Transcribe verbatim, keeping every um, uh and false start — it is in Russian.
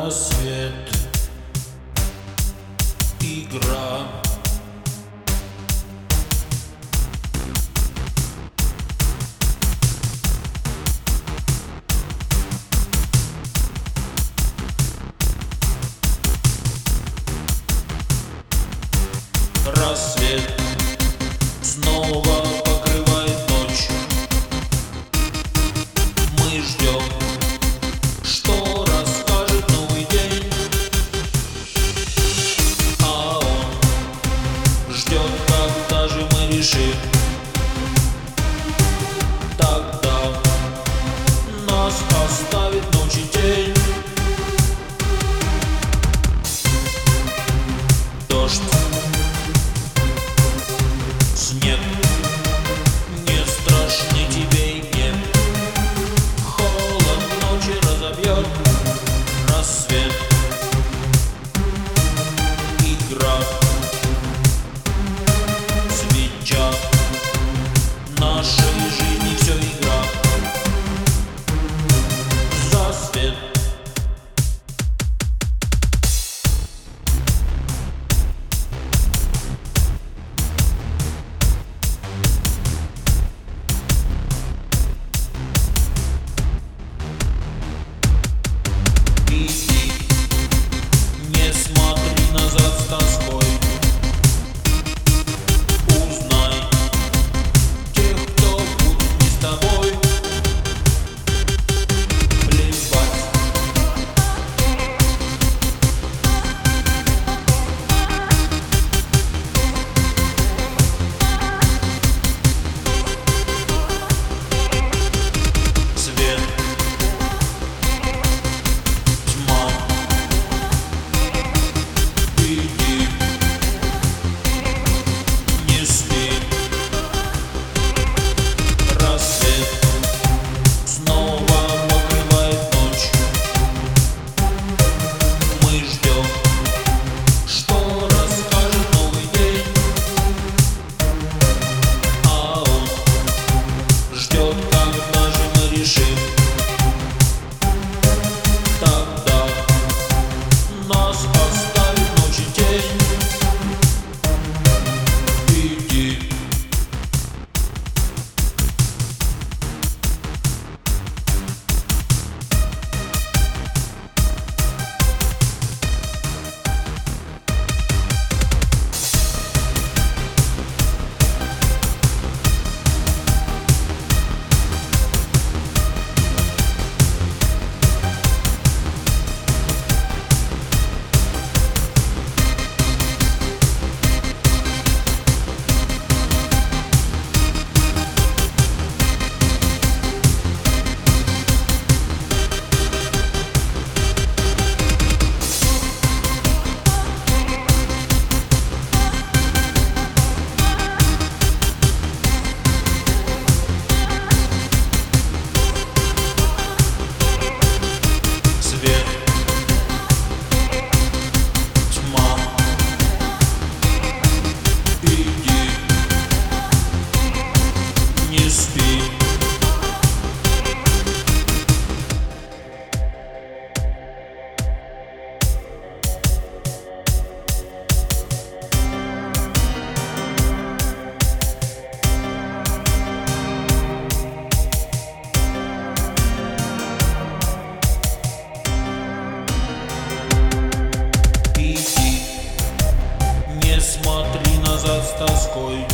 Рассвет, игра. Рассвет снова покрывает ночь. Мы ждем, что расскажет новый день, а он ждет, когда же мы решим. Тогда нас оставит ночи тень. Дождь, снег, не страшны тебе и мне. Холод ночи разобьет. Рассвет, игра, свеча. Нашей жизни все игра. За свет. Не смотри назад с тоской. Узнай тех, кто будет не с тобой. Плевать. Свет, тьма. Иди, не спи. Рассвет снова покрывает ночь. Мы ждем, что расскажет новый день, а он ждет, когда же мы решим. Тогда нас оставит ночи тень. Иди. Свет, тьма. Иди, не спи. Иди, не смотри назад с тоской.